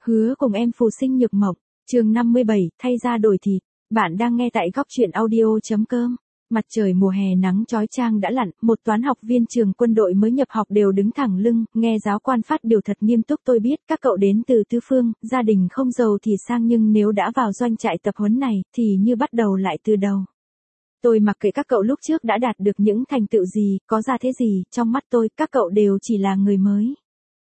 Hứa cùng em phù sinh nhược mộng, chương 57, thay da đổi thịt. Bạn đang nghe tại góc truyện audio.com. Mặt trời mùa hè nắng chói chang đã lặn, một toán học viên trường quân đội mới nhập học đều đứng thẳng lưng, nghe giáo quan phát biểu thật nghiêm túc. Tôi biết các cậu đến từ tứ phương, gia đình không giàu thì sang, nhưng nếu đã vào doanh trại tập huấn này, thì như bắt đầu lại từ đầu. Tôi mặc kệ các cậu lúc trước đã đạt được những thành tựu gì, có ra thế gì, trong mắt tôi, các cậu đều chỉ là người mới.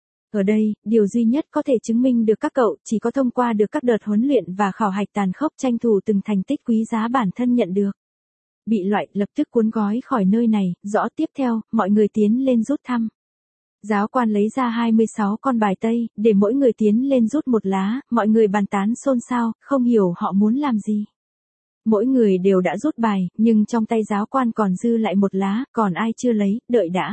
Ở đây, điều duy nhất có thể chứng minh được các cậu chỉ có thông qua được các đợt huấn luyện và khảo hạch tàn khốc, tranh thủ từng thành tích quý giá bản thân nhận được. Bị loại, lập tức cuốn gói khỏi nơi này, rõ. Tiếp theo, mọi người tiến lên rút thăm. Giáo quan lấy ra 26 con bài tây, để mỗi người tiến lên rút một lá, mọi người bàn tán xôn xao, không hiểu họ muốn làm gì. Mỗi người đều đã rút bài, nhưng trong tay giáo quan còn dư lại một lá, còn ai chưa lấy, đợi đã.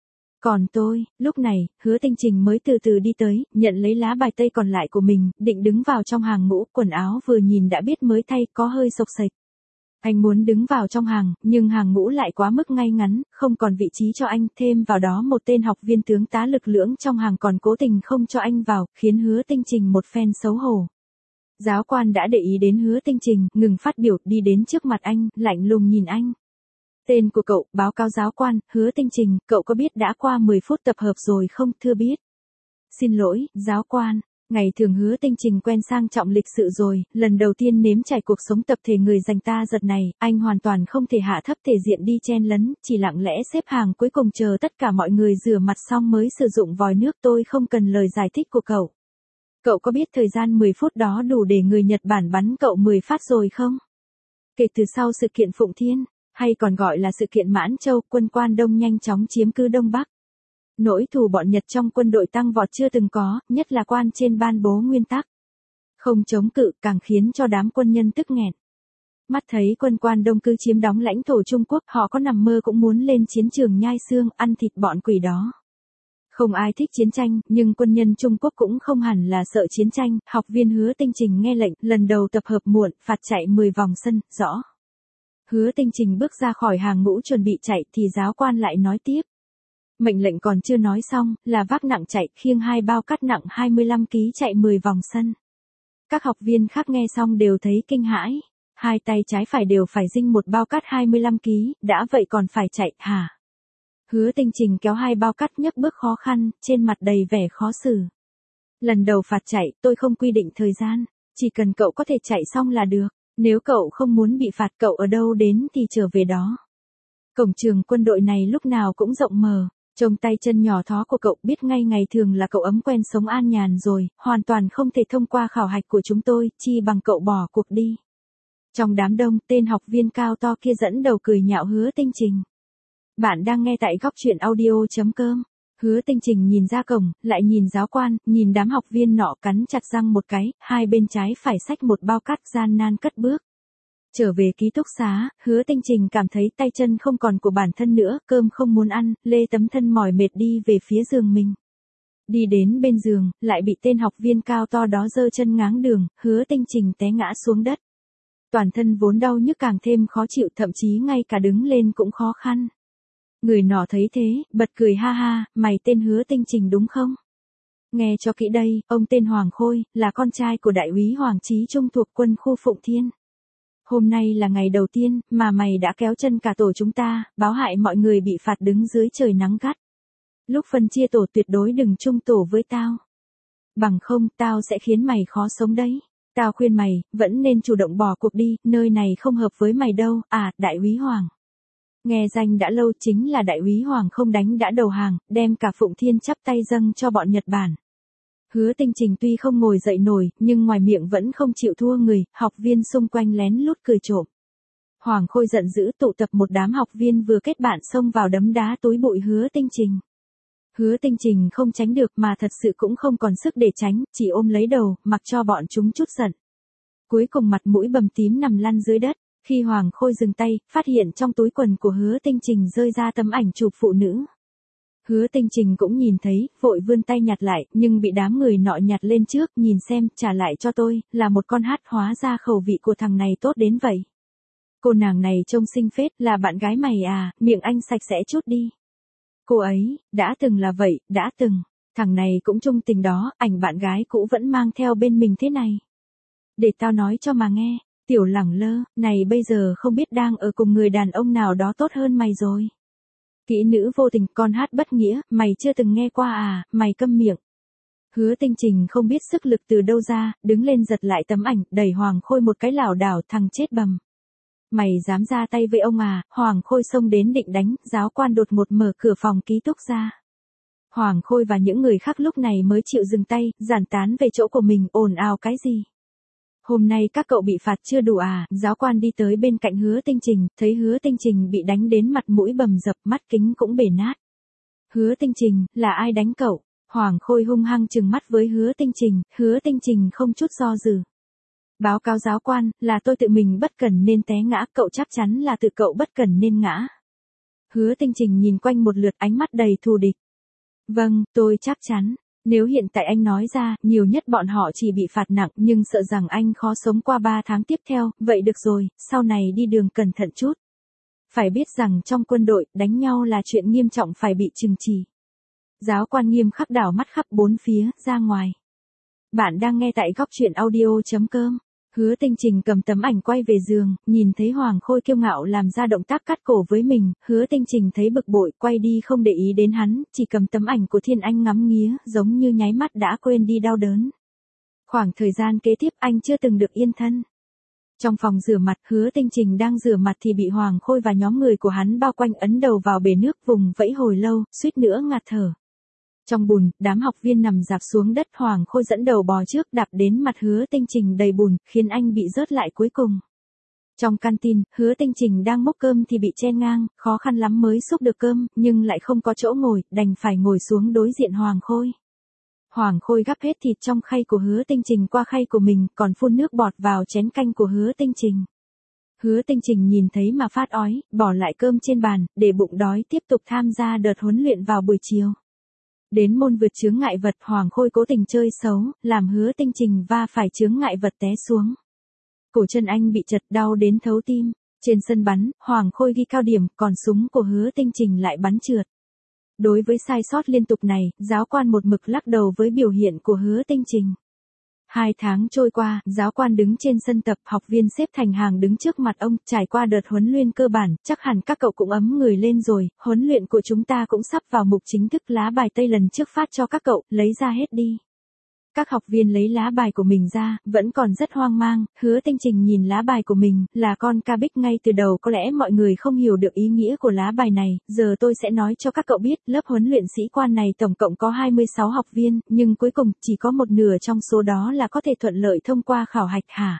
Còn tôi, lúc này, Hứa Tinh Trình mới từ từ đi tới, nhận lấy lá bài tây còn lại của mình, định đứng vào trong hàng ngũ, quần áo vừa nhìn đã biết mới thay, có hơi xộc xệch. Anh muốn đứng vào trong hàng, nhưng hàng ngũ lại quá mức ngay ngắn, không còn vị trí cho anh, thêm vào đó một tên học viên tướng tá lực lưỡng trong hàng còn cố tình không cho anh vào, khiến Hứa Tinh Trình một phen xấu hổ. Giáo quan đã để ý đến Hứa Tinh Trình, ngừng phát biểu, đi đến trước mặt anh, lạnh lùng nhìn anh. Tên của cậu, báo cáo giáo quan. Hứa Tinh Trình, cậu có biết đã qua 10 phút tập hợp rồi không? Thưa biết. Xin lỗi, giáo quan. Ngày thường Hứa Tinh Trình quen sang trọng lịch sự rồi, lần đầu tiên nếm trải cuộc sống tập thể người giành ta giật này, anh hoàn toàn không thể hạ thấp thể diện đi chen lấn, chỉ lặng lẽ xếp hàng cuối cùng chờ tất cả mọi người rửa mặt xong mới sử dụng vòi nước. Tôi không cần lời giải thích của cậu. Cậu có biết thời gian 10 phút đó đủ để người Nhật Bản bắn cậu 10 phát rồi không? Kể từ sau sự kiện Phụng Thiên, hay còn gọi là sự kiện Mãn Châu, quân Quan Đông nhanh chóng chiếm cứ Đông Bắc. Nỗi thù bọn Nhật trong quân đội tăng vọt chưa từng có, nhất là quan trên ban bố nguyên tắc. Không chống cự càng khiến cho đám quân nhân tức nghẹn. Mắt thấy quân Quan Đông cứ chiếm đóng lãnh thổ Trung Quốc, họ có nằm mơ cũng muốn lên chiến trường nhai xương, ăn thịt bọn quỷ đó. Không ai thích chiến tranh, nhưng quân nhân Trung Quốc cũng không hẳn là sợ chiến tranh. Học viên Hứa Tinh Trình nghe lệnh, lần đầu tập hợp muộn, phạt chạy 10 vòng sân, rõ. Hứa Tinh Trình bước ra khỏi hàng ngũ chuẩn bị chạy thì giáo quan lại nói tiếp. Mệnh lệnh còn chưa nói xong, là vác nặng chạy, khiêng 2 bao cát nặng 25 kg chạy 10 vòng sân. Các học viên khác nghe xong đều thấy kinh hãi. Hai tay trái phải đều phải dinh một bao cát 25 kg, đã vậy còn phải chạy, hả? Hứa Tinh Trình kéo 2 bao cát nhấc bước khó khăn, trên mặt đầy vẻ khó xử. Lần đầu phạt chạy, tôi không quy định thời gian, chỉ cần cậu có thể chạy xong là được. Nếu cậu không muốn bị phạt, cậu ở đâu đến thì trở về đó. Cổng trường quân đội này lúc nào cũng rộng mở, trông tay chân nhỏ thó của cậu, biết ngay ngày thường là cậu ấm quen sống an nhàn rồi, hoàn toàn không thể thông qua khảo hạch của chúng tôi, chi bằng cậu bỏ cuộc đi. Trong đám đông, tên học viên cao to kia dẫn đầu cười nhạo Hứa Tinh Trình. Bạn đang nghe tại góc truyện audio.com. Hứa Tinh Trình nhìn ra cổng, lại nhìn giáo quan, nhìn đám học viên nọ, cắn chặt răng một cái, hai bên trái phải xách một bao cát, gian nan cất bước. Trở về ký túc xá, Hứa Tinh Trình cảm thấy tay chân không còn của bản thân nữa, cơm không muốn ăn, lê tấm thân mỏi mệt đi về phía giường mình. Đi đến bên giường, lại bị tên học viên cao to đó giơ chân ngáng đường, Hứa Tinh Trình té ngã xuống đất. Toàn thân vốn đau nhức càng thêm khó chịu, thậm chí ngay cả đứng lên cũng khó khăn. Người nọ thấy thế, bật cười ha ha, mày tên Hứa Tinh Trình đúng không? Nghe cho kỹ đây, ông tên Hoàng Khôi, là con trai của đại úy Hoàng Chí Trung thuộc quân khu Phụng Thiên. Hôm nay là ngày đầu tiên, mà mày đã kéo chân cả tổ chúng ta, báo hại mọi người bị phạt đứng dưới trời nắng gắt. Lúc phân chia tổ tuyệt đối đừng chung tổ với tao. Bằng không, tao sẽ khiến mày khó sống đấy. Tao khuyên mày, vẫn nên chủ động bỏ cuộc đi, nơi này không hợp với mày đâu. À, đại úy Hoàng. Nghe danh đã lâu, chính là đại úy Hoàng không đánh đã đầu hàng, đem cả Phụng Thiên chắp tay dâng cho bọn Nhật Bản. Hứa Tinh Trình tuy không ngồi dậy nổi, nhưng ngoài miệng vẫn không chịu thua người, học viên xung quanh lén lút cười trộm. Hoàng Khôi giận dữ tụ tập một đám học viên vừa kết bạn xông vào đấm đá túi bụi Hứa Tinh Trình. Hứa Tinh Trình không tránh được mà thật sự cũng không còn sức để tránh, chỉ ôm lấy đầu, mặc cho bọn chúng trút giận. Cuối cùng mặt mũi bầm tím nằm lăn dưới đất. Khi Hoàng Khôi dừng tay, phát hiện trong túi quần của Hứa Tinh Trình rơi ra tấm ảnh chụp phụ nữ. Hứa Tinh Trình cũng nhìn thấy, vội vươn tay nhặt lại, nhưng bị đám người nọ nhặt lên trước, nhìn xem, trả lại cho tôi, là một con hát, hóa ra khẩu vị của thằng này tốt đến vậy. Cô nàng này trông xinh phết, là bạn gái mày à, miệng anh sạch sẽ chút đi. Cô ấy, đã từng là vậy, đã từng. Thằng này cũng trung tình đó, ảnh bạn gái cũ vẫn mang theo bên mình thế này. Để tao nói cho mà nghe, tiểu lẳng lơ, này bây giờ không biết đang ở cùng người đàn ông nào đó tốt hơn mày rồi. Kỹ nữ vô tình, con hát bất nghĩa, mày chưa từng nghe qua à, mày câm miệng. Hứa Tinh Trình không biết sức lực từ đâu ra, đứng lên giật lại tấm ảnh, đẩy Hoàng Khôi một cái lảo đảo, thằng chết bầm. Mày dám ra tay với ông à? Hoàng Khôi xông đến định đánh, giáo quan đột ngột mở cửa phòng ký túc ra. Hoàng Khôi và những người khác lúc này mới chịu dừng tay, giản tán về chỗ của mình, ồn ào cái gì? Hôm nay các cậu bị phạt chưa đủ à? Giáo quan đi tới bên cạnh Hứa Tinh Trình, thấy Hứa Tinh Trình bị đánh đến mặt mũi bầm dập, mắt kính cũng bể nát. Hứa Tinh Trình, là ai đánh cậu? Hoàng Khôi hung hăng trừng mắt với Hứa Tinh Trình, Hứa Tinh Trình không chút do dự. Báo cáo giáo quan, là tôi tự mình bất cẩn nên té ngã, cậu chắc chắn là tự cậu bất cẩn nên ngã. Hứa Tinh Trình nhìn quanh một lượt, ánh mắt đầy thù địch. Vâng, tôi chắc chắn. Nếu hiện tại anh nói ra, nhiều nhất bọn họ chỉ bị phạt nặng, nhưng sợ rằng anh khó sống qua 3 tháng tiếp theo, vậy được rồi, sau này đi đường cẩn thận chút. Phải biết rằng trong quân đội, đánh nhau là chuyện nghiêm trọng phải bị trừng trị. Giáo quan nghiêm khắc đảo mắt khắp bốn phía, ra ngoài. Bạn đang nghe tại góc truyện audio.com. Hứa Tinh Trình cầm tấm ảnh quay về giường, nhìn thấy Hoàng Khôi kiêu ngạo làm ra động tác cắt cổ với mình, Hứa Tinh Trình thấy bực bội, quay đi không để ý đến hắn, chỉ cầm tấm ảnh của Thiên Anh ngắm nghía, giống như nháy mắt đã quên đi đau đớn. Khoảng thời gian kế tiếp anh chưa từng được yên thân. Trong phòng rửa mặt, Hứa Tinh Trình đang rửa mặt thì bị Hoàng Khôi và nhóm người của hắn bao quanh, ấn đầu vào bể nước, vùng vẫy hồi lâu, suýt nữa ngạt thở. Trong bùn, đám học viên nằm rạp xuống đất, Hoàng Khôi dẫn đầu bò trước, đạp đến mặt Hứa Tinh Trình đầy bùn, khiến anh bị rớt lại cuối cùng. Trong canteen, Hứa Tinh Trình đang múc cơm thì bị chen ngang, khó khăn lắm mới xúc được cơm, nhưng lại không có chỗ ngồi, đành phải ngồi xuống đối diện Hoàng Khôi. Hoàng Khôi gắp hết thịt trong khay của Hứa Tinh Trình qua khay của mình, còn phun nước bọt vào chén canh của Hứa Tinh Trình. Hứa Tinh Trình nhìn thấy mà phát ói, bỏ lại cơm trên bàn, để bụng đói tiếp tục tham gia đợt huấn luyện vào buổi chiều. Đến môn vượt chướng ngại vật, Hoàng Khôi cố tình chơi xấu, làm Hứa Tinh Trình va phải chướng ngại vật té xuống. Cổ chân anh bị chật, đau đến thấu tim. Trên sân bắn, Hoàng Khôi ghi cao điểm, còn súng của Hứa Tinh Trình lại bắn trượt. Đối với sai sót liên tục này, giáo quan một mực lắc đầu với biểu hiện của Hứa Tinh Trình. 2 tháng trôi qua, giáo quan đứng trên sân tập, học viên xếp thành hàng đứng trước mặt ông, trải qua đợt huấn luyện cơ bản, chắc hẳn các cậu cũng ấm người lên rồi, huấn luyện của chúng ta cũng sắp vào mục chính thức, lá bài tây lần trước phát cho các cậu, lấy ra hết đi. Các học viên lấy lá bài của mình ra, vẫn còn rất hoang mang, Hứa Tinh Trình nhìn lá bài của mình, là con ca bích ngay từ đầu, có lẽ mọi người không hiểu được ý nghĩa của lá bài này, giờ tôi sẽ nói cho các cậu biết, lớp huấn luyện sĩ quan này tổng cộng có 26 học viên, nhưng cuối cùng, chỉ có một nửa trong số đó là có thể thuận lợi thông qua khảo hạch hả?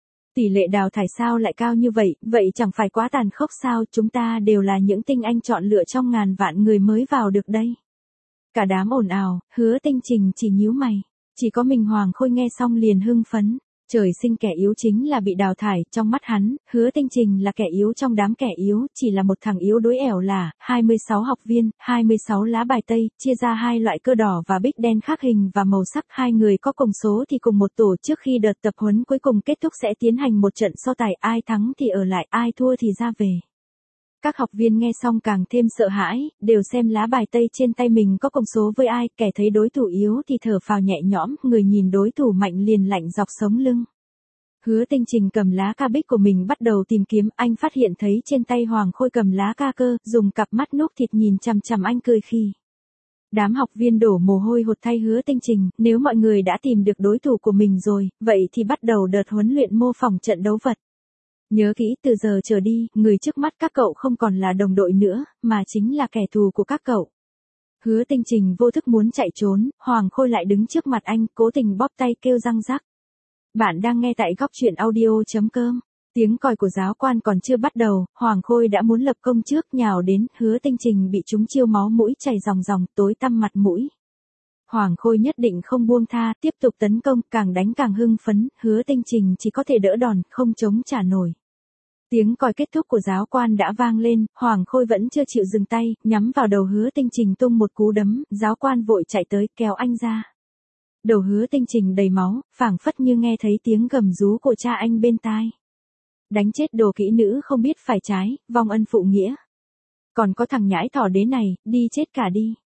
Tỷ lệ đào thải sao lại cao như vậy, vậy chẳng phải quá tàn khốc sao, chúng ta đều là những tinh anh chọn lựa trong ngàn vạn người mới vào được đây. Cả đám ồn ào, Hứa Tinh Trình chỉ nhíu mày. Chỉ có mình Hoàng Khôi nghe xong liền hưng phấn. Trời sinh kẻ yếu chính là bị đào thải, trong mắt hắn, Hứa Tinh Trình là kẻ yếu trong đám kẻ yếu, chỉ là một thằng yếu đuối ẻo lả, 26 học viên, 26 lá bài tây, chia ra 2 loại cơ đỏ và bích đen khác hình và màu sắc, 2 người có cùng số thì cùng một tổ, trước khi đợt tập huấn cuối cùng kết thúc sẽ tiến hành một trận so tài, ai thắng thì ở lại, ai thua thì ra về. Các học viên nghe xong càng thêm sợ hãi, đều xem lá bài tây trên tay mình có cùng số với ai, kẻ thấy đối thủ yếu thì thở phào nhẹ nhõm, người nhìn đối thủ mạnh liền lạnh dọc sống lưng. Hứa Tinh Trình cầm lá ca bích của mình bắt đầu tìm kiếm, anh phát hiện thấy trên tay Hoàng Khôi cầm lá ca cơ, dùng cặp mắt núc thịt nhìn chằm chằm anh cười khi. Đám học viên đổ mồ hôi hột thay Hứa Tinh Trình, nếu mọi người đã tìm được đối thủ của mình rồi, vậy thì bắt đầu đợt huấn luyện mô phỏng trận đấu vật. Nhớ kỹ, từ giờ trở đi, người trước mắt các cậu không còn là đồng đội nữa, mà chính là kẻ thù của các cậu. Hứa Tinh Trình vô thức muốn chạy trốn, Hoàng Khôi lại đứng trước mặt anh, cố tình bóp tay kêu răng rắc. Bạn đang nghe tại góc truyện audio.com. Tiếng còi của giáo quan còn chưa bắt đầu, Hoàng Khôi đã muốn lập công trước, nhào đến, Hứa Tinh Trình bị trúng chiêu, máu mũi chảy ròng ròng, tối tăm mặt mũi. Hoàng Khôi nhất định không buông tha, tiếp tục tấn công, càng đánh càng hưng phấn, Hứa Tinh Trình chỉ có thể đỡ đòn, không chống trả nổi. Tiếng còi kết thúc của giáo quan đã vang lên, Hoàng Khôi vẫn chưa chịu dừng tay, nhắm vào đầu Hứa Tinh Trình tung một cú đấm, giáo quan vội chạy tới, kéo anh ra. Đầu Hứa Tinh Trình đầy máu, phảng phất như nghe thấy tiếng gầm rú của cha anh bên tai. Đánh chết đồ kỹ nữ không biết phải trái, vong ân phụ nghĩa. Còn có thằng nhãi thỏ đế này, đi chết cả đi.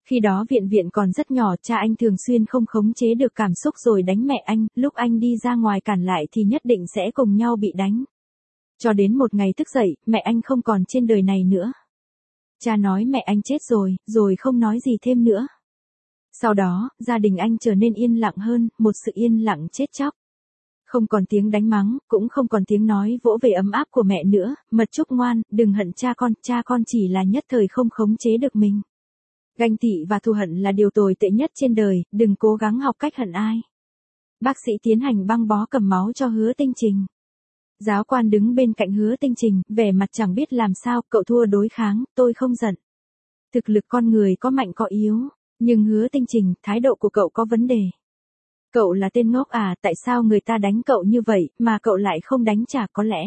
Khi đó Viện Viện còn rất nhỏ, cha anh thường xuyên không khống chế được cảm xúc rồi đánh mẹ anh, lúc anh đi ra ngoài cản lại thì nhất định sẽ cùng nhau bị đánh. Cho đến một ngày thức dậy, mẹ anh không còn trên đời này nữa. Cha nói mẹ anh chết rồi không nói gì thêm nữa. Sau đó, gia đình anh trở nên yên lặng hơn, một sự yên lặng chết chóc. Không còn tiếng đánh mắng, cũng không còn tiếng nói vỗ về ấm áp của mẹ nữa, Mật Trúc ngoan, đừng hận cha con chỉ là nhất thời không khống chế được mình. Ganh tị và thù hận là điều tồi tệ nhất trên đời, đừng cố gắng học cách hận ai. Bác sĩ tiến hành băng bó cầm máu cho Hứa Tinh Trình. Giáo quan đứng bên cạnh Hứa Tinh Trình, vẻ mặt chẳng biết làm sao, cậu thua đối kháng, tôi không giận. Thực lực con người có mạnh có yếu, nhưng Hứa Tinh Trình, thái độ của cậu có vấn đề. Cậu là tên ngốc à, tại sao người ta đánh cậu như vậy, mà cậu lại không đánh trả có lẽ?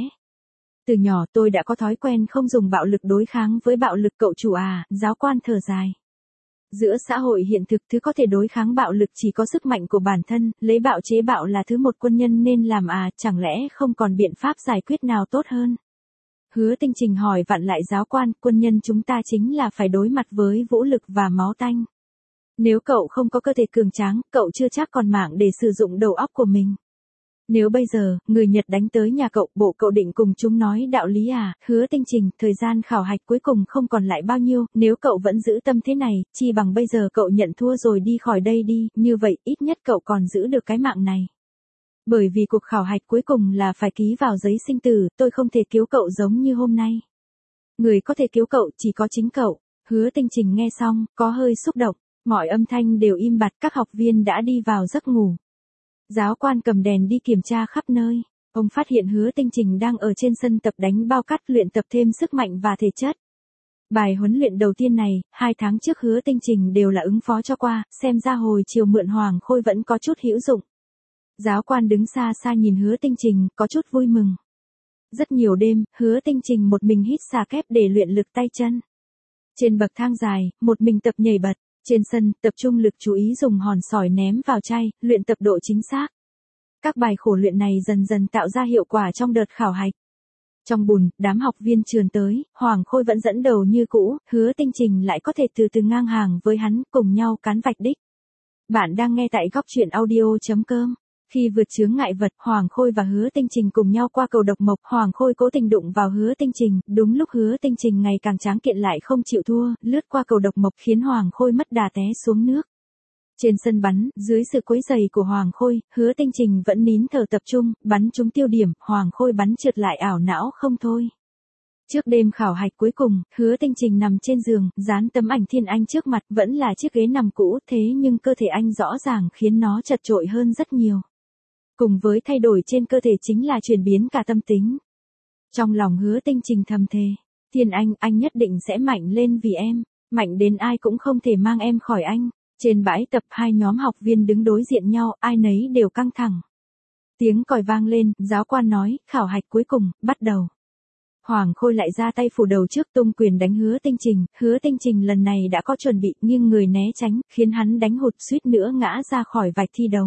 Từ nhỏ tôi đã có thói quen không dùng bạo lực đối kháng với bạo lực cậu chủ à, giáo quan thở dài. Giữa xã hội hiện thực thứ có thể đối kháng bạo lực chỉ có sức mạnh của bản thân, lấy bạo chế bạo là thứ một quân nhân nên làm à, chẳng lẽ không còn biện pháp giải quyết nào tốt hơn? Hứa Tinh Trình hỏi vặn lại giáo quan, quân nhân chúng ta chính là phải đối mặt với vũ lực và máu tanh. Nếu cậu không có cơ thể cường tráng, cậu chưa chắc còn mạng để sử dụng đầu óc của mình. Nếu bây giờ, người Nhật đánh tới nhà cậu, bộ cậu định cùng chúng nói đạo lý à? Hứa Tinh Trình, thời gian khảo hạch cuối cùng không còn lại bao nhiêu, nếu cậu vẫn giữ tâm thế này, chi bằng bây giờ cậu nhận thua rồi đi khỏi đây đi, như vậy ít nhất cậu còn giữ được cái mạng này. Bởi vì cuộc khảo hạch cuối cùng là phải ký vào giấy sinh tử, tôi không thể cứu cậu giống như hôm nay. Người có thể cứu cậu chỉ có chính cậu. Hứa Tinh Trình nghe xong, có hơi xúc động, mọi âm thanh đều im bặt, các học viên đã đi vào giấc ngủ. Giáo quan cầm đèn đi kiểm tra khắp nơi. Ông phát hiện Hứa Tinh Trình đang ở trên sân tập đánh bao cát luyện tập thêm sức mạnh và thể chất. Bài huấn luyện đầu tiên này, 2 tháng trước Hứa Tinh Trình đều là ứng phó cho qua, xem ra hồi chiều mượn Hoàng Khôi vẫn có chút hữu dụng. Giáo quan đứng xa xa nhìn Hứa Tinh Trình, có chút vui mừng. Rất nhiều đêm, Hứa Tinh Trình một mình hít xà kép để luyện lực tay chân. Trên bậc thang dài, một mình tập nhảy bật. Trên sân, tập trung lực chú ý dùng hòn sỏi ném vào chai, luyện tập độ chính xác. Các bài khổ luyện này dần dần tạo ra hiệu quả trong đợt khảo hạch. Trong bùn, đám học viên trườn tới, Hoàng Khôi vẫn dẫn đầu như cũ, Hứa Tinh Trình lại có thể từ từ ngang hàng với hắn, cùng nhau cán vạch đích. Bạn đang nghe tại góc truyện audio.com. Khi vượt chướng ngại vật, Hoàng Khôi và Hứa Tinh Trình cùng nhau qua cầu độc mộc, Hoàng Khôi cố tình đụng vào Hứa Tinh Trình, đúng lúc Hứa Tinh Trình ngày càng tráng kiện lại không chịu thua, lướt qua cầu độc mộc khiến Hoàng Khôi mất đà té xuống nước. Trên sân bắn, dưới sự quấy giày của Hoàng Khôi, Hứa Tinh Trình vẫn nín thở tập trung, bắn trúng tiêu điểm, Hoàng Khôi bắn trượt lại ảo não không thôi. Trước đêm khảo hạch cuối cùng, Hứa Tinh Trình nằm trên giường, dán tấm ảnh Thiên Anh trước mặt, vẫn là chiếc ghế nằm cũ, thế nhưng cơ thể anh rõ ràng khiến nó chật chội hơn rất nhiều. Cùng với thay đổi trên cơ thể chính là chuyển biến cả tâm tính. Trong lòng Hứa Tinh Trình thầm thề, Thiên anh nhất định sẽ mạnh lên vì em, mạnh đến ai cũng không thể mang em khỏi anh. Trên bãi tập 2 nhóm học viên đứng đối diện nhau, ai nấy đều căng thẳng. Tiếng còi vang lên, giáo quan nói, khảo hạch cuối cùng, bắt đầu. Hoàng Khôi lại ra tay phủ đầu trước tung quyền đánh Hứa Tinh Trình lần này đã có chuẩn bị, nghiêng người né tránh, khiến hắn đánh hụt suýt nữa ngã ra khỏi vạch thi đấu.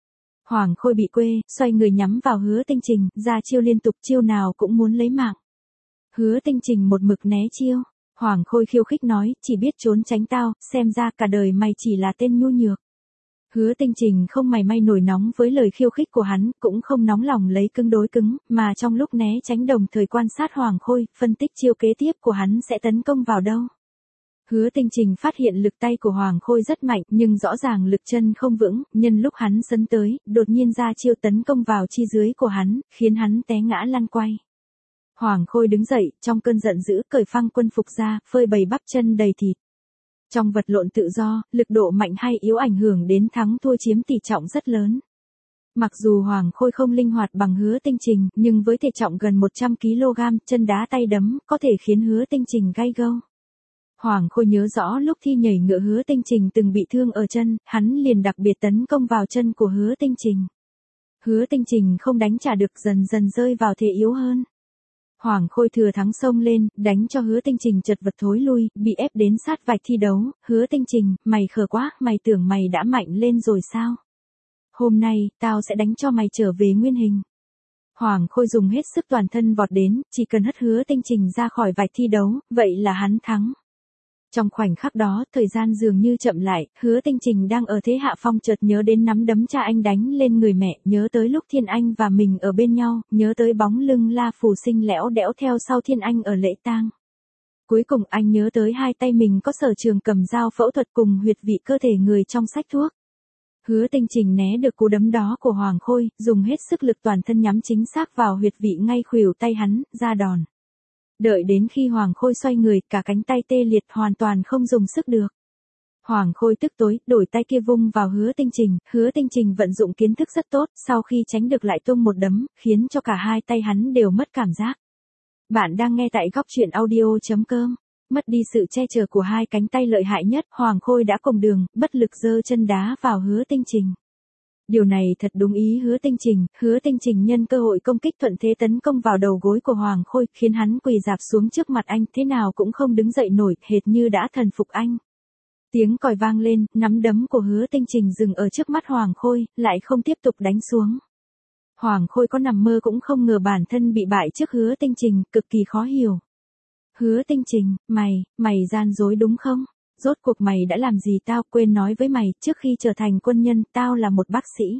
Hoàng Khôi bị quê, xoay người nhắm vào Hứa Tinh Trình, ra chiêu liên tục, chiêu nào cũng muốn lấy mạng. Hứa Tinh Trình một mực né chiêu. Hoàng Khôi khiêu khích nói, chỉ biết trốn tránh tao, xem ra cả đời mày chỉ là tên nhu nhược. Hứa Tinh Trình không mảy may nổi nóng với lời khiêu khích của hắn, cũng không nóng lòng lấy cứng đối cứng, mà trong lúc né tránh đồng thời quan sát Hoàng Khôi, phân tích chiêu kế tiếp của hắn sẽ tấn công vào đâu. Hứa Tinh Trình phát hiện lực tay của Hoàng Khôi rất mạnh, nhưng rõ ràng lực chân không vững, nhân lúc hắn sấn tới, đột nhiên ra chiêu tấn công vào chi dưới của hắn, khiến hắn té ngã lăn quay. Hoàng Khôi đứng dậy, trong cơn giận dữ cởi phăng quân phục ra, phơi bày bắp chân đầy thịt. Trong vật lộn tự do, lực độ mạnh hay yếu ảnh hưởng đến thắng thua chiếm tỷ trọng rất lớn. Mặc dù Hoàng Khôi không linh hoạt bằng Hứa Tinh Trình, nhưng với thể trọng gần 100 kg, chân đá tay đấm, có thể khiến Hứa Tinh Trình gay gâu. Hoàng Khôi nhớ rõ lúc thi nhảy ngựa Hứa Tinh Trình từng bị thương ở chân, hắn liền đặc biệt tấn công vào chân của Hứa Tinh Trình. Hứa Tinh Trình không đánh trả được, dần dần rơi vào thế yếu hơn. Hoàng Khôi thừa thắng xông lên, đánh cho Hứa Tinh Trình chật vật thối lui, bị ép đến sát vạch thi đấu. Hứa Tinh Trình, mày khờ quá, mày tưởng mày đã mạnh lên rồi sao? Hôm nay, tao sẽ đánh cho mày trở về nguyên hình. Hoàng Khôi dùng hết sức toàn thân vọt đến, chỉ cần hất Hứa Tinh Trình ra khỏi vạch thi đấu, vậy là hắn thắng. Trong khoảnh khắc đó, thời gian dường như chậm lại, Hứa Tinh Trình đang ở thế hạ phong chợt nhớ đến nắm đấm cha anh đánh lên người mẹ, nhớ tới lúc Thiên Anh và mình ở bên nhau, nhớ tới bóng lưng La Phù Sinh lẽo đẽo theo sau Thiên Anh ở lễ tang. Cuối cùng anh nhớ tới hai tay mình có sở trường cầm dao phẫu thuật cùng huyệt vị cơ thể người trong sách thuốc. Hứa Tinh Trình né được cú đấm đó của Hoàng Khôi, dùng hết sức lực toàn thân nhắm chính xác vào huyệt vị ngay khuỷu tay hắn, ra đòn. Đợi đến khi Hoàng Khôi xoay người, cả cánh tay tê liệt hoàn toàn không dùng sức được. Hoàng Khôi tức tối, đổi tay kia vung vào Hứa Tinh Trình vận dụng kiến thức rất tốt, sau khi tránh được lại tung một đấm, khiến cho cả hai tay hắn đều mất cảm giác. Bạn đang nghe tại góc truyện audio.com. Mất đi sự che chở của hai cánh tay lợi hại nhất, Hoàng Khôi đã cùng đường, bất lực giơ chân đá vào Hứa Tinh Trình. Điều này thật đúng ý Hứa Tinh Trình nhân cơ hội công kích thuận thế tấn công vào đầu gối của Hoàng Khôi, khiến hắn quỳ rạp xuống trước mặt anh, thế nào cũng không đứng dậy nổi, hệt như đã thần phục anh. Tiếng còi vang lên, nắm đấm của Hứa Tinh Trình dừng ở trước mắt Hoàng Khôi, lại không tiếp tục đánh xuống. Hoàng Khôi có nằm mơ cũng không ngờ bản thân bị bại trước Hứa Tinh Trình, cực kỳ khó hiểu. Hứa Tinh Trình, mày gian dối đúng không? Rốt cuộc mày đã làm gì tao, quên nói với mày, trước khi trở thành quân nhân, tao là một bác sĩ.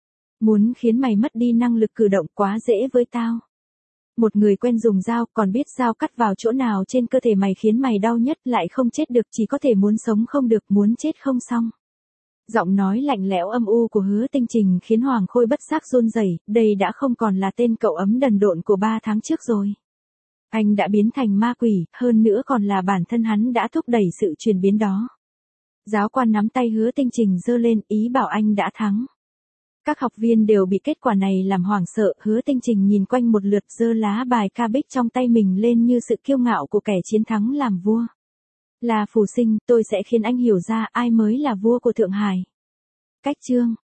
Muốn khiến mày mất đi năng lực cử động quá dễ với tao. Một người quen dùng dao, còn biết dao cắt vào chỗ nào trên cơ thể mày khiến mày đau nhất, lại không chết được, chỉ có thể muốn sống không được, muốn chết không xong. Giọng nói lạnh lẽo âm u của Hứa Tinh Trình khiến Hoàng Khôi bất giác run rẩy, đây đã không còn là tên cậu ấm đần độn của 3 tháng trước rồi. Anh đã biến thành ma quỷ, hơn nữa còn là bản thân hắn đã thúc đẩy sự chuyển biến đó. Giáo quan nắm tay Hứa Tinh Trình giơ lên, ý bảo anh đã thắng. Các học viên đều bị kết quả này làm hoảng sợ, Hứa Tinh Trình nhìn quanh một lượt giơ lá bài ca bích trong tay mình lên như sự kiêu ngạo của kẻ chiến thắng làm vua. Là Phù Sinh, tôi sẽ khiến anh hiểu ra ai mới là vua của Thượng Hải. Cách chương